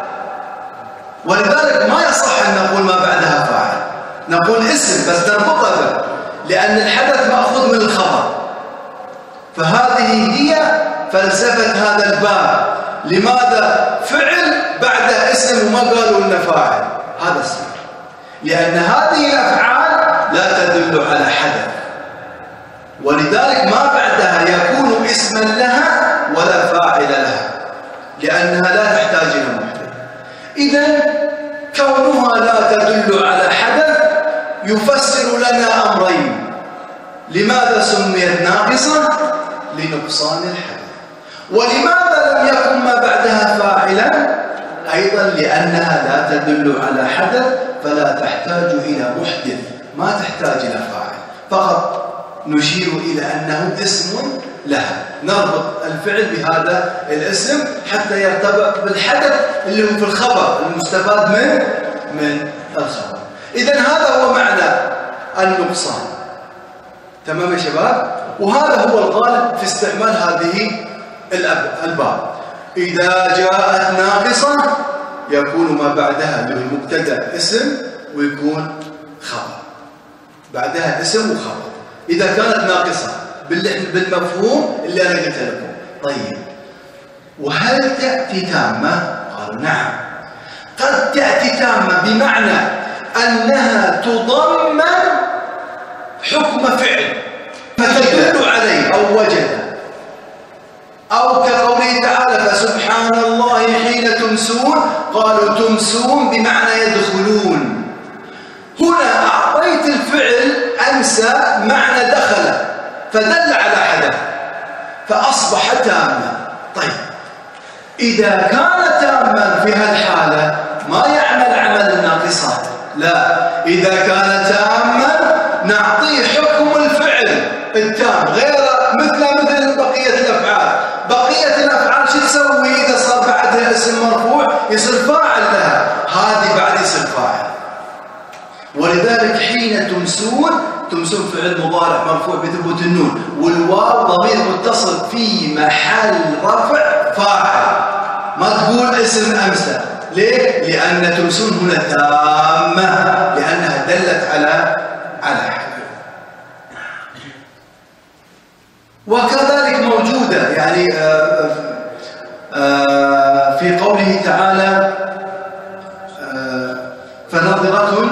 Speaker 1: ولذلك ما يصح أن نقول ما بعدها فاعل، نقول اسم بس نربطها به، لأن الحدث مأخوذ من الخبر. فهذه هي فلسفة هذا الباب. لماذا فعل بعد اسم وما قالوا لنا فاعل؟ هذا السبب، لأن هذه الأفعال لا تدل على حدث، ولذلك ما بعدها يكون اسما لها ولا فاعل لها، لأنها لا تحتاج إلى محدث. إذن كونها لا تدل على حدث يفسر لنا أمرين: لماذا سميت ناقصة؟ لنقصان الحدث. ولماذا لم يكن ما بعدها فاعلا؟ أيضا لأنها لا تدل على حدث فلا تحتاج إلى محدث، ما تحتاج إلى فاعل، فقط نشير إلى أنه اسم لها، نربط الفعل بهذا الاسم حتى يرتبط بالحدث اللي هو في الخبر المستفاد من الخبر. إذن هذا هو معنى النقصان. تمام يا شباب؟ وهذا هو الغالب في استعمال هذه الباب. إذا جاءت ناقصة يكون ما بعدها اللي هو المبتدأ اسم ويكون خبر، بعدها اسم وخبر إذا كانت ناقصة بالمفهوم اللي أنا قلت لكم. طيب، وهل تأتي تامة؟ قالوا نعم، قد تأتي تامة بمعنى أنها تضمن حكم فعل فتدل عليه أو وجد، أو كقوله تعالى: فسبحان الله حين تمسون، قالوا تمسون بمعنى يدخلون. هنا أعطيت الفعل أمسى معنى دخل فدل على حدث فأصبح تاما. طيب، إذا كان تاما في هالحالة ما يعمل عمل الناقصات، لا، إذا كان تاما نعطيه حكم الفعل التام غير مثل بقية الأفعال. بقية الأفعال شو تسوي إذا صار بعدها اسم مرفوع؟ يصير فاعل لها، هذه بعد يصير فاعل. ولذلك حين تمسون فعل مضارع مرفوع بثبوت النون، والواو ضمير متصل في محل رفع فاعل، ما تقول اسم أمسى. ليه؟ لأن تمسون هنا تامة، لأنها دلت على حدث. وكذلك موجودة يعني في قوله تعالى: فنظرة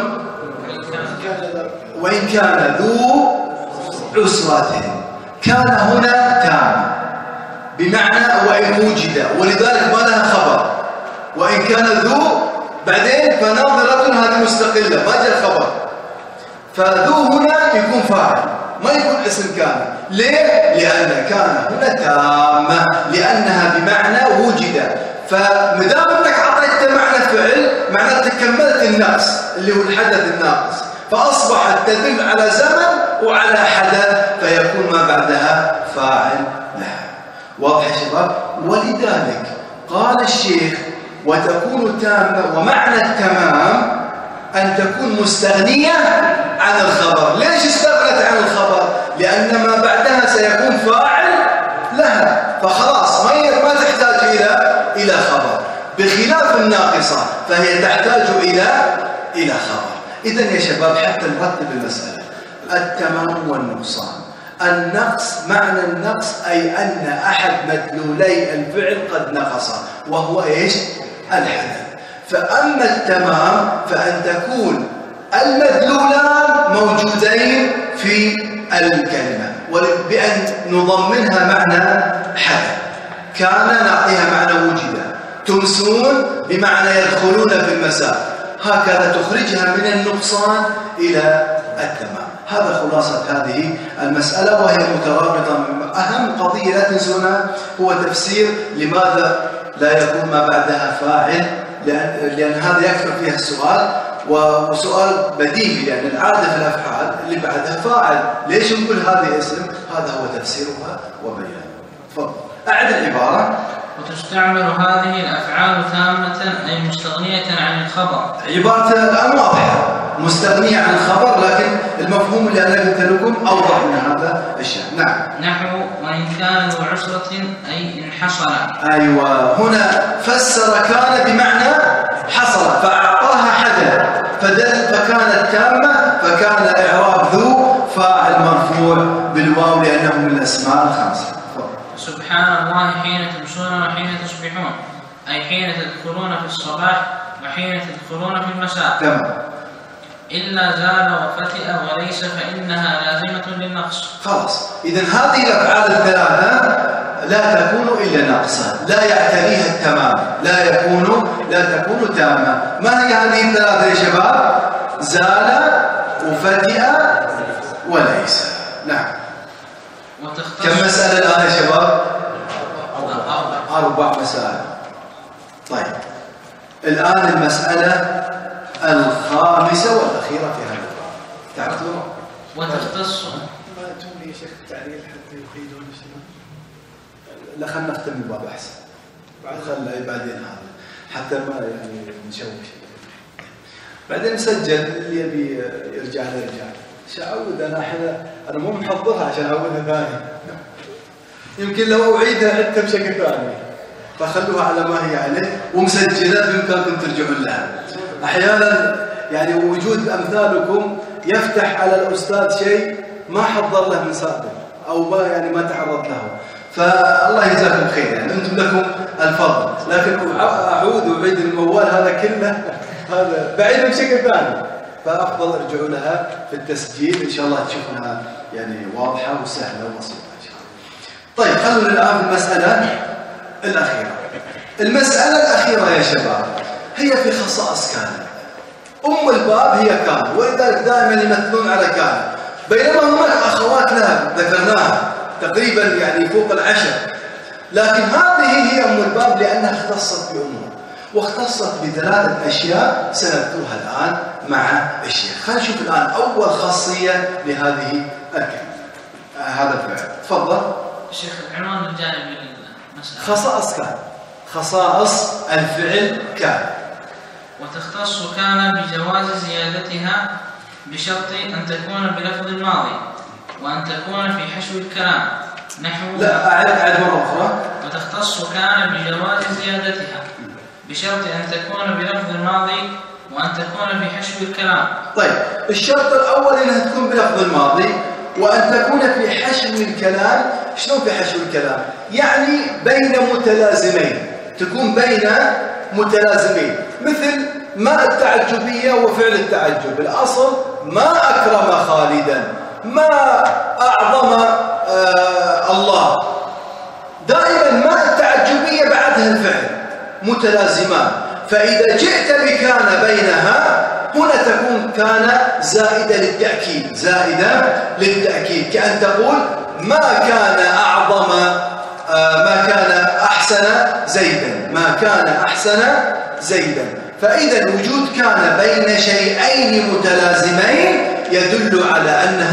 Speaker 1: وإن كان ذو عسرة، كان هنا تام بمعنى وإن وجد، ولذلك ما لها خبر. وإن كان ذو بعدين فنظرة هذه مستقلة ما جاء خبر، فذو هنا يكون فاعل ما يكون اسم كامل. ليه؟ لأن كان هنا تامة، لأنها بمعنى وجد. فمدام انك اعطيت معنى فعل معناته كملت النقص اللي هو الحدث الناقص، فأصبحت تدل على زمن وعلى حدث، فيكون ما بعدها فاعل لها. واضح يا شباب؟ ولذلك قال الشيخ: وتكون تامة، ومعنى التمام أن تكون مستغنية عن الخبر. ليش استغنت عن الخبر؟ لأن ما بعدها سيكون فاعل لها، فخلاص ما تحتاج إلى خبر، بخلاف الناقصة فهي تحتاج إلى خبر. إذن يا شباب حتى نرتب المسألة: التمام والنقصان. النقص، معنى النقص أي أن أحد مدلولي الفعل قد نقص، وهو إيش؟ الحدث. فأما التمام فأن تكون المدلولان موجودين في الكلمة، وبأن نضمنها معنى حدث. كان نعطيها معنى وجد، تمسون بمعنى يدخلون في المساء، هكذا تخرجها من النقصان إلى التمام. هذا خلاصة هذه المسألة، وهي مترابطة. أهم قضية لا تنسونها هو تفسير لماذا لا يكون ما بعدها فاعل، لأن هذا يكثر فيها السؤال، وسؤال بديهي، لأن العادة في الأفعال اللي بعدها فاعل. ليش نقول هذه اسم؟ هذا هو تفسيرها وبيانها. تفضل أعد العبارة.
Speaker 2: وتستعمل هذه الأفعال تامة أي مستغنية عن الخبر.
Speaker 1: عبارة الآن واضحة، مستغنية عن الخبر، لكن المفهوم اللي أنا قلت لكم أوضح من هذا الشيء. نعم.
Speaker 2: نحو وإن كان ذو عسرة أي إن حصل.
Speaker 1: أيوة، هنا فسر كان بمعنى حصل، فأعطاها حدث فكانت تامة، فكان إعراب ذو فاعل مرفوع بالواو لأنه من الأسماء الخمسة.
Speaker 2: سبحان الله حين تمسون وحين تصبحون أي حين تذكرون في الصباح وحين تذكرون في المساء.
Speaker 1: تمام.
Speaker 2: إلا زال وفتئ وليس فإنها لازمة للنقص.
Speaker 1: خلاص، إذن هذه الأفعال الثلاثة لا تكون إلا ناقصة، لا يعتريها التمام، لا تكون تامة. ما هي هذه الثلاثة يا شباب؟ زال وفتئ وليس. نعم. كم مسألة الآن يا شباب؟ 4 مسائل. طيب، الآن المسألة الخامسة والأخيرة في هذا الباب. تعرفوا؟
Speaker 2: وتختص.
Speaker 1: ما تقول يا شيخ التعليل حتى يقيدون الشباب؟ لا، خلينا نختم الباب أحسن. بعدين هذا حتى ما يعني نشوش. بعدين نسجل اللي يبي يرجع يرجع. شعود أنا مو محضرها عشان أعودها ثاني. يمكن لو أعيدها حتى بشكل ثاني، فخلوها على ما هي عليه ومسجلة بإمكانكم ترجعون لها. أحيانا يعني وجود أمثالكم يفتح على الأستاذ شيء ما حضر له من سابق أو ما تعرض له، فالله يجزاكم خير. يعني أنتم لكم الفضل، لكن أعود وأعيد الموال هذا كله هذا بعيد بشكل ثاني، فأفضل ارجعوا لها في التسجيل إن شاء الله تشوفونها يعني واضحة وسهلة وبسيطة إن شاء الله. طيب، خلونا الآن في المسألة الأخيرة. المسألة الأخيرة يا شباب هي في خصائص كان. الباب هي كان، ولذلك دائما يمثلون على كان، بينما هناك أخوات لها ذكرناها تقريبا يعني فوق 10، لكن هذه هي الباب لأنها اختصت بأمور، واختصت ب3 أشياء سنذكرها الآن مع الشيخ. خلينا نشوف الآن أول خاصية لهذه الكلمة، هذا الفعل. تفضل
Speaker 2: شيخ. العنوان الجانبي للمسألة
Speaker 1: خصائص كان، خصائص الفعل كان.
Speaker 2: وتختص كان بجواز زيادتها بشرط أن تكون بلفظ الماضي وأن تكون في حشو الكلام نحو.
Speaker 1: لا، أعد مرة أخرى.
Speaker 2: وتختص كان بجواز زيادتها بشرط أن تكون بلفظ الماضي وأن تكون في حشو الكلام.
Speaker 1: طيب، الشرط الأول أنها تكون بلفظ الماضي وأن تكون في حشو الكلام. شلون في حشو الكلام؟ يعني بين متلازمين، تكون بين متلازمين، مثل ما التعجبية وفعل التعجب. الأصل ما أكرم خالدا، ما أعظم الله. دائما ما التعجبية بعدها الفعل متلازمان، فإذا جئت بكان بينها هنا تكون كان زائدة للتأكيد، كأن تقول ما كان أعظم، ما كان أحسن زيدا، ما كان أحسن زيدا. فإذا وجود كان بين شيئين متلازمين يدل على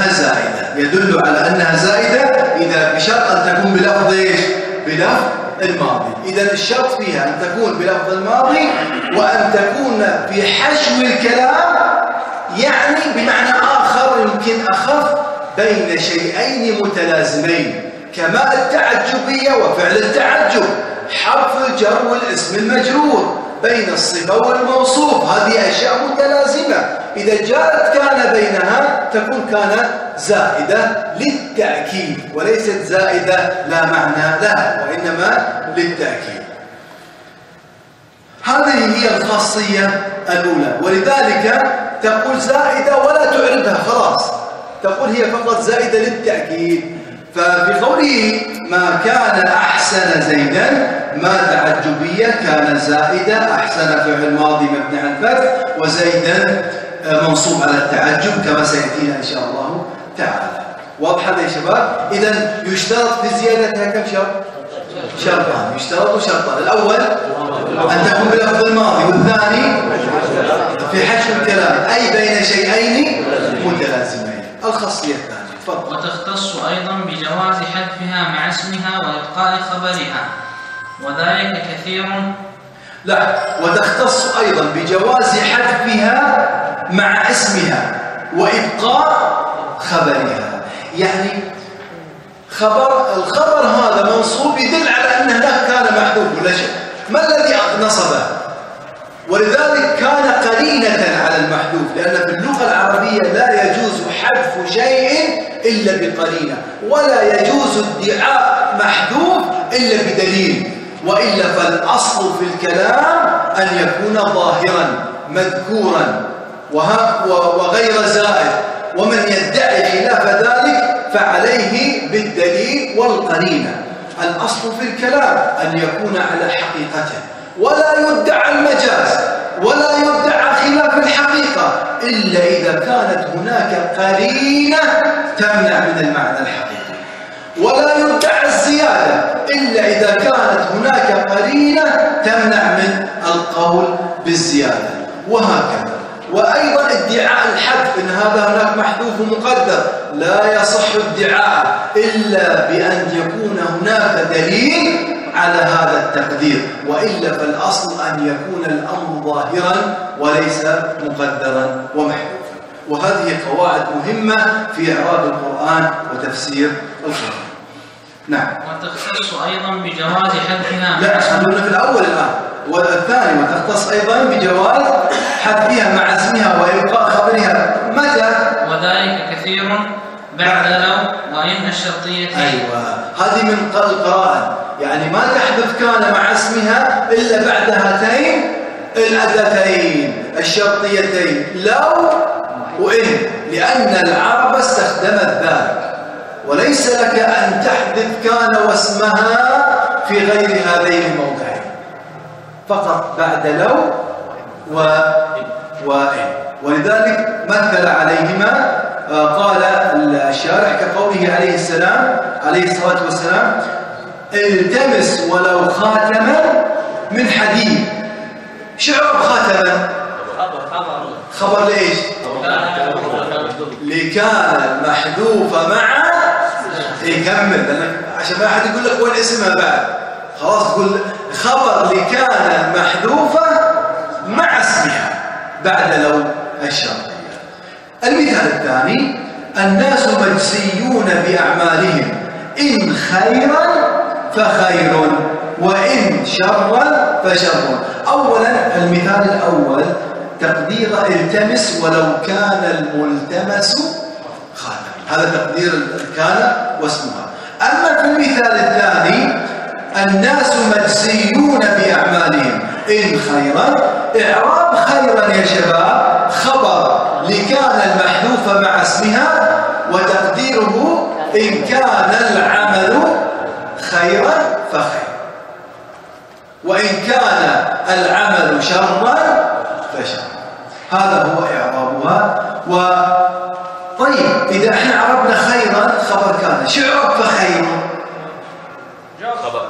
Speaker 1: أنها زائدة، إذا بشرط أن تكون بلفظ إيش؟ بلفظ الماضي. إذا الشرط فيها أن تكون بلفظ الماضي وأن تكون في حشو الكلام، يعني بمعنى آخر يمكن أخف، بين شيئين متلازمين كما التعجبية وفعل التعجب، حرف الجر والاسم المجرور، بين الصفة والموصوف، هذه أشياء متلازمة. إذا جاءت كان بينها تكون كان زائدة للتأكيد، وليست زائدة لا معنى لها، وإنما للتأكيد. هذه هي الخاصية الأولى، ولذلك تقول زائدة ولا تعربها، خلاص تقول هي فقط زائدة للتأكيد. ففي قوله ما كان أحسن زيدا، ما تعجبية، كان زائدة، أحسن فعل ماضي مبني على الفتح، وزيدا منصوب على التعجب كما سيأتينا إن شاء الله تعالى. واضح هذا يا شباب؟ إذن يشترط في زيادتها كم شرط؟ شرطان، يشترط شرطان. الأول أن تكون بلفظ الماضي، والثاني في حشو الكلام، أي بين شيئين متلازمين. الخاصية الثانية.
Speaker 2: وتختص أيضا بجواز حذفها مع اسمها وإبقاء خبرها، وذلك كثير.
Speaker 1: لا، وتختص أيضا بجواز حذفها مع اسمها وإبقاء خبرها. يعني الخبر هذا منصوب يدل على أن هناك كان محذوف ولا شيء، ما الذي نصبه؟ ولذلك كان قرينة على المحذوف، لأن في اللغة العربية لا يجوز حذف شيء إلا بقرينة، ولا يجوز ادعاء محذوف إلا بدليل، وإلا فالأصل في الكلام أن يكون ظاهرا مذكورا وغير زائد، ومن يدعي خلاف ذلك فعليه بالدليل والقرينة. الأصل في الكلام أن يكون على حقيقته، ولا يدعى المجاز ولا يدعى خلاف الحقيقة إلا إذا كانت هناك قرينة تمنع من المعنى الحقيقي، ولا يدعى الزيادة إلا إذا كانت هناك قرينة تمنع من القول بالزيادة، وهكذا. وأيضا ادعاء الحذف إن هذا هناك محذوف مقدر لا يصح ادعاء إلا بأن يكون هناك دليل على هذا التقدير، وإلا فالأصل أن يكون الأمر ظاهرا وليس مقدرا ومحذوفا. وهذه قواعد مهمة في إعراب القرآن وتفسير القرآن. نعم.
Speaker 2: وتختص أيضا بجواز حذفها.
Speaker 1: لا، خلونا في الأول الآن. والثاني وتختص أيضا بجواز حذفها مع اسمها وإبقاء خبرها متى؟
Speaker 2: وذلك كثير بعد لو وإن الشرطيتين.
Speaker 1: أيوة، هذه من القراءة، يعني ما تحذف كان مع اسمها إلا بعد هاتين الأداتين الشرطيتين لو وإن، لأن العرب استخدمت ذلك، وليس لك أن تحذف كان واسمها في غير هذين الموضعين، فقط بعد لو وإن. ولذلك مثل عليهما قال الشارح كقوله عليه الصلاة والسلام: التمس ولو خاتما من حديد. شعر خاتما خبر ليش؟ لكان محذوفة مع يكمل، عشان ما أحد يقول لك وين اسمها بعد، خلاص تقول خبر لكان محذوفة مع اسمها بعد لو الشرطية. المثال الثاني: الناس مجزيون بأعمالهم إن خيرا فخير وإن شرا فشر. أولا المثال الأول تقدير التمس ولو كان الملتمس خاتم، هذا تقدير كان واسمها. أما في المثال الثاني: الناس مجزيون بأعمالهم إن خيرا، إعراب خيرا يا شباب خبر لكان المحذوف مع اسمها، وتقديره إن كان العمل خيرا فخير، وإن كان العمل شرا فشر. هذا هو إعرابها. طيب إذا احنا عربنا خيرا خبر كان، شو عرب فخير؟
Speaker 3: خبر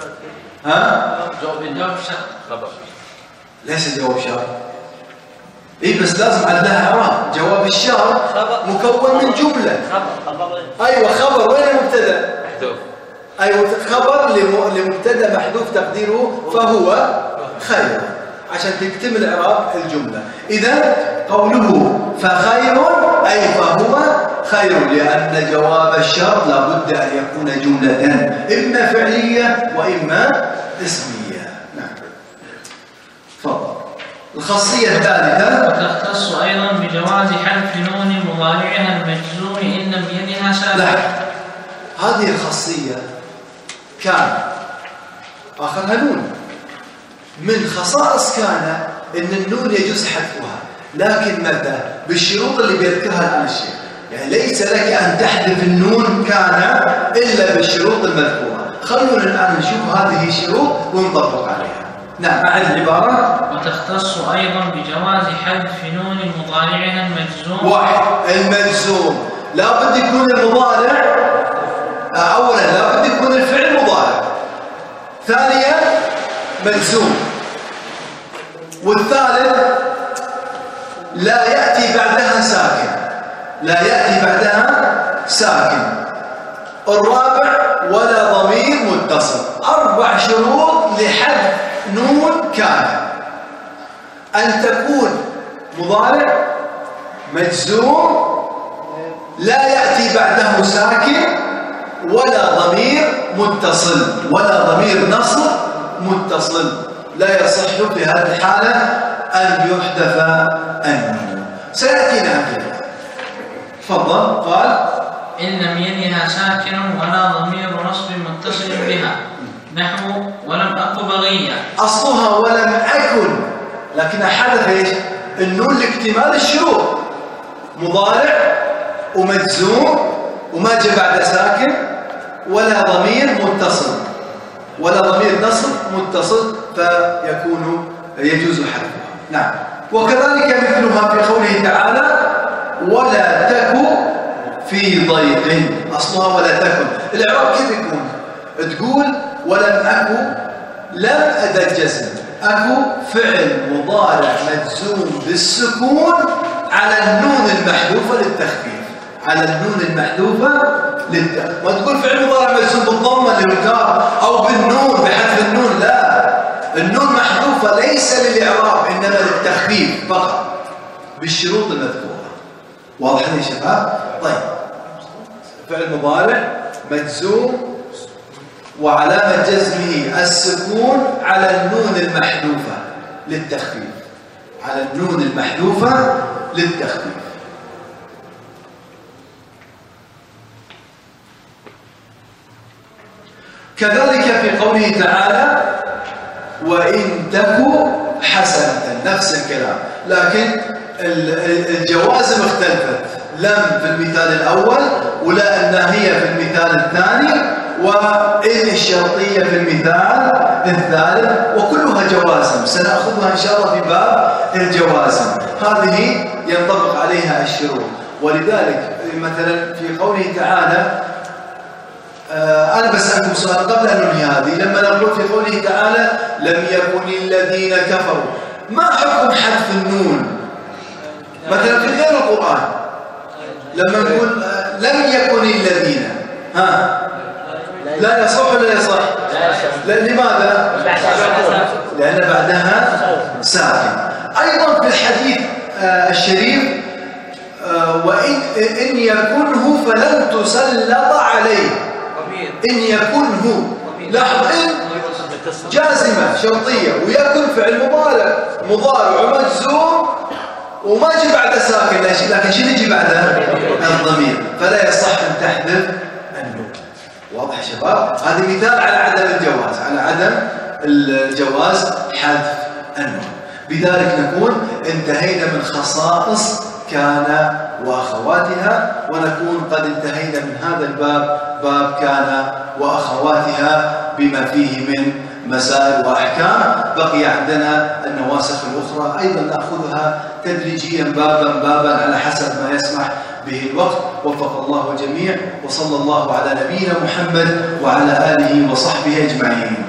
Speaker 2: جواب شرط. خبر
Speaker 1: ليس جواب شرط. إيه بس لازم عندها إعراب. جواب الشرط مكون من جملة. أيوة خبر وين المبتدأ؟ محذوف. أيوة خبر لمبتدأ محذوف تقديره فهو خير، عشان تكتمل إعراب الجملة. إذا قوله فخير أي فهو خير، لأن جواب الشرط لابد أن يكون جملة إما فعلية وإما اسمية. نعم. تفضل. الخاصية الثالثة:
Speaker 2: وتختص أيضا بجواز حذف نون مضارعها المجزوم إن لم يلها سابق.
Speaker 1: لا، هذه الخاصية كان آخرها نون. من خصائص كان إن النون يجوز حذفها، لكن متى؟ بالشروط اللي بيذكرها الآن الشيخ. يعني ليس لك أن تحذف النون كان إلا بالشروط المذكورة. خلونا الآن نشوف هذه الشروط ونطبق عليها. نعم، مع العبارة:
Speaker 2: وتختص أيضا بجواز حذف نون مضارعها المجزوم.
Speaker 1: واحد، المجزوم لابد يكون المضارع أولا لابد يكون الفعل مضارع، ثانيا مجزوم، والثالث لا يأتي بعدها ساكن، الرابع ولا ضمير متصل. 4 شروط لحذف نون كان: أن تكون مضارع مجزوم، لا يأتي بعده ساكن، ولا ضمير متصل، ولا ضمير نصب متصل. لا يصح في هذه الحالة أن يحذف النون. سيأتينا أمثلة. تفضل. قال:
Speaker 2: إن لم يلها ساكن ولا ضمير نصب متصل بها، نحو ولم أك بغيا.
Speaker 1: أصلها ولم أكن، لكن حذف إيش؟ النون لاكتمال الشروط، مضارع ومجزوم وما جاء بعد ساكن ولا ضمير متصل ولا ضمير نصب متصل، فيكون يجوز حذفها. نعم. وكذلك مثلها في قوله تعالى ولا تك في ضيق، أصلها ولا تكن. الإعراب كيف يكون؟ تقول ولم أكو، لم أداة جزم، أكو فعل مضارع مجزوم بالسكون على النون المحذوفة للتخفيف، على النون المحذوفة للتخفيف. ما تقول فعل مضارع مجزوم بالضمة للكاف أو بالنون بحذف النون، لا، النون محذوفة ليس للإعراب إنما للتخفيف فقط بالشروط المذكورة. واضح يا شباب؟ طيب، فعل مضارع مجزوم وعلامة جزمه السكون على النون المحذوفة للتخفيف، على النون المحذوفة للتخفيف. كذلك في قوله تعالى وإن تكو حسنة، نفس الكلام، لكن الجوازم اختلفت، لم في المثال الأول ولا الناهية في المثال الثاني وإن الشرطية في المثال الثالث، وكلها جوازم سنأخذها إن شاء الله في باب الجوازم، هذه ينطبق عليها الشروط. ولذلك مثلا في قوله تعالى أنا بسألكم سؤال قبل أن ننهي هذه، لما نقول في قوله تعالى لم يكن الذين كفروا، ما حكم حذف النون مثلا في غير القرآن؟ لما نقول لم يكن الذين، لا يصح ولا يصح؟ لماذا؟ لأن بعدها ساكن. أيضا في الحديث الشريف وإن يكنه فلن تسلط عليه، إن يكنه، لاحظ إن جازمة شرطية ويكن فعل مضارع ومجزوم وما يجي بعد ساكن، لكن شنو يجي بعدها؟ الضمير، فلا يصح أن تحذف النون. واضح يا شباب؟ هذا مثال على عدم الجواز، على عدم الجواز حذف النون. بذلك نكون انتهينا من خصائص كان وأخواتها، ونكون قد انتهينا من هذا الباب، باب كان وأخواتها، بما فيه من مسائل وأحكام. بقي عندنا النواسخ الأخرى أيضا نأخذها تدريجيا بابا على حسب ما يسمح به الوقت. وفق الله الجميع، وصلى الله على نبينا محمد وعلى آله وصحبه أجمعين.